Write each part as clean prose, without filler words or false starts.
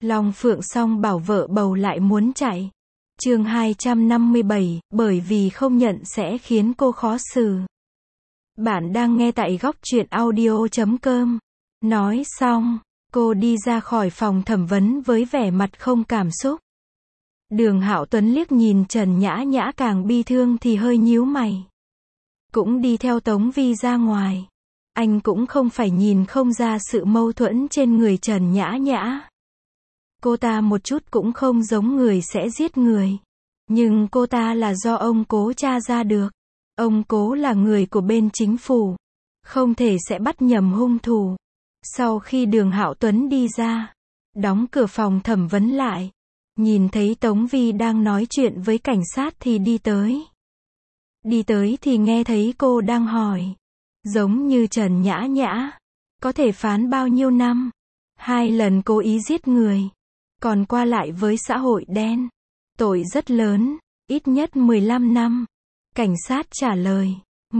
Long Phượng Song bảo vợ bầu lại muốn chạy. Chương 257, bởi vì không nhận sẽ khiến cô khó xử. Bạn đang nghe tại góc truyện audio.com. Nói xong, cô đi ra khỏi phòng thẩm vấn với vẻ mặt không cảm xúc. Đường Hạo Tuấn liếc nhìn Trần Nhã Nhã càng bi thương thì hơi nhíu mày. Cũng đi theo Tống Vi ra ngoài. Anh cũng không phải nhìn không ra sự mâu thuẫn trên người Trần Nhã Nhã. Cô ta một chút cũng không giống người sẽ giết người. Nhưng cô ta là do ông Cố tra ra được. Ông Cố là người của bên chính phủ. Không thể sẽ bắt nhầm hung thủ. Sau khi Đường Hạo Tuấn đi ra, đóng cửa phòng thẩm vấn lại. Nhìn thấy Tống Vi đang nói chuyện với cảnh sát thì đi tới. Đi tới thì nghe thấy cô đang hỏi. Giống như Trần Nhã Nhã. Có thể phán bao nhiêu năm? 2 lần cố ý giết người. Còn qua lại với xã hội đen. Tội rất lớn. Ít nhất 15 năm. Cảnh sát trả lời.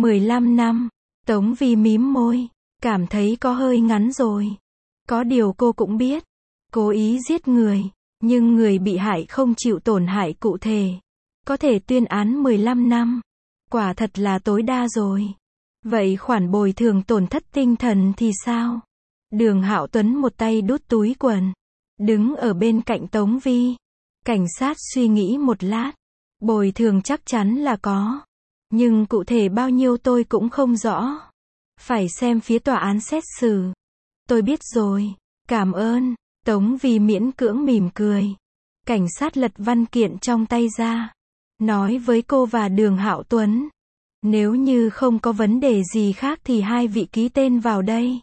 15 năm. Tống Vi mím môi. Cảm thấy có hơi ngắn rồi. Có điều cô cũng biết. Cố ý giết người. Nhưng người bị hại không chịu tổn hại cụ thể. Có thể tuyên án 15 năm. Quả thật là tối đa rồi. Vậy khoản bồi thường tổn thất tinh thần thì sao? Đường Hạo Tuấn một tay đút túi quần. Đứng ở bên cạnh Tống Vi. Cảnh sát suy nghĩ một lát. Bồi thường chắc chắn là có. Nhưng cụ thể bao nhiêu tôi cũng không rõ. Phải xem phía tòa án xét xử. Tôi biết rồi. Cảm ơn. Tống Vi miễn cưỡng mỉm cười. Cảnh sát lật văn kiện trong tay ra. Nói với cô và Đường Hạo Tuấn. Nếu như không có vấn đề gì khác thì hai vị ký tên vào đây.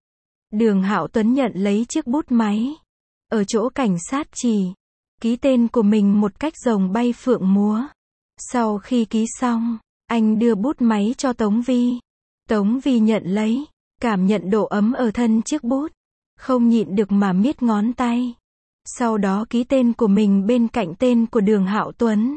Đường Hạo Tuấn nhận lấy chiếc bút máy. Ở chỗ cảnh sát chỉ. Ký tên của mình một cách rồng bay phượng múa. Sau khi ký xong, anh đưa bút máy cho Tống Vi. Tống Vi nhận lấy. Cảm nhận độ ấm ở thân chiếc bút. Không nhịn được mà miết ngón tay. Sau đó ký tên của mình bên cạnh tên của Đường Hạo Tuấn.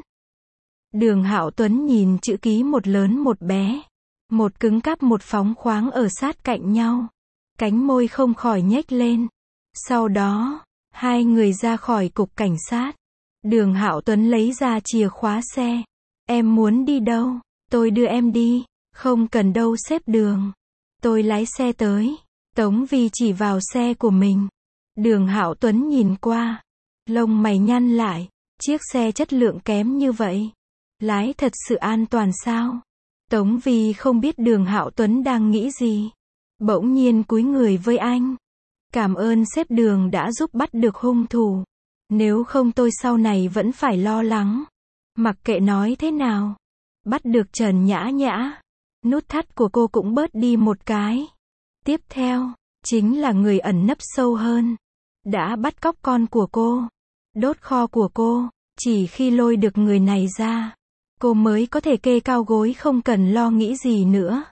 Đường Hạo Tuấn nhìn chữ ký một lớn một bé. Một cứng cáp một phóng khoáng ở sát cạnh nhau. Cánh môi không khỏi nhếch lên. Sau đó, hai người ra khỏi cục cảnh sát. Đường Hạo Tuấn lấy ra chìa khóa xe. Em muốn đi đâu? Tôi đưa em đi. Không cần đâu sếp Đường. Tôi lái xe tới. Tống Vi chỉ vào xe của mình. Đường Hạo Tuấn nhìn qua. Lông mày nhăn lại. Chiếc xe chất lượng kém như vậy. Lái thật sự an toàn sao? Tống Vi không biết Đường Hạo Tuấn đang nghĩ gì. Bỗng nhiên cúi người với anh. Cảm ơn sếp Đường đã giúp bắt được hung thủ. Nếu không tôi sau này vẫn phải lo lắng. Mặc kệ nói thế nào. Bắt được Trần Nhã Nhã. Nút thắt của cô cũng bớt đi một cái. Tiếp theo, chính là người ẩn nấp sâu hơn. Đã bắt cóc con của cô. Đốt kho của cô. Chỉ khi lôi được người này ra. Cô mới có thể kê cao gối không cần lo nghĩ gì nữa.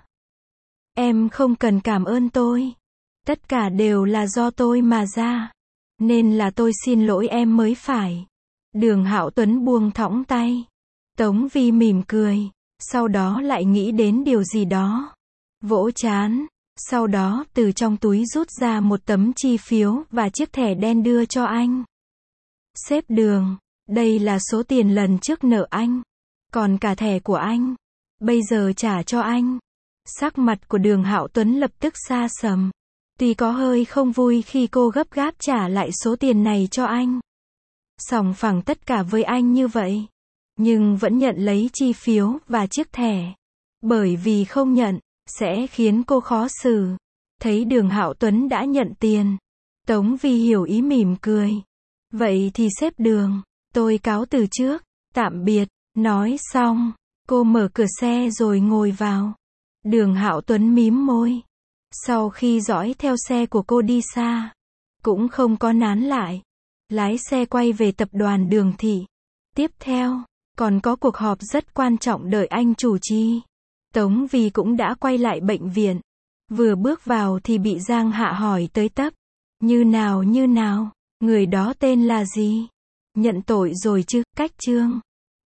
Em không cần cảm ơn tôi. Tất cả đều là do tôi mà ra. Nên là tôi xin lỗi em mới phải. Đường Hạo Tuấn buông thõng tay. Tống Vi mỉm cười. Sau đó lại nghĩ đến điều gì đó. Vỗ trán. Sau đó từ trong túi rút ra một tấm chi phiếu và chiếc thẻ đen đưa cho anh. Sếp Đường. Đây là số tiền lần trước nợ anh. Còn cả thẻ của anh. Bây giờ trả cho anh. Sắc mặt của Đường Hạo Tuấn lập tức xa sầm. Tuy có hơi không vui khi cô gấp gáp trả lại số tiền này cho anh. Sòng phẳng tất cả với anh như vậy. Nhưng vẫn nhận lấy chi phiếu và chiếc thẻ. Bởi vì không nhận, sẽ khiến cô khó xử. Thấy Đường Hạo Tuấn đã nhận tiền. Tống Vi hiểu ý mỉm cười. Vậy thì sếp Đường, tôi cáo từ trước. Tạm biệt. Nói xong, cô mở cửa xe rồi ngồi vào. Đường Hạo Tuấn mím môi. Sau khi dõi theo xe của cô đi xa, cũng không có nán lại. Lái xe quay về tập đoàn Đường Thị. Tiếp theo, còn có cuộc họp rất quan trọng đợi anh chủ trì. Tống Vi cũng đã quay lại bệnh viện. Vừa bước vào thì bị Giang Hạ hỏi tới tấp. Như nào, người đó tên là gì? Nhận tội rồi chứ, cách Trương.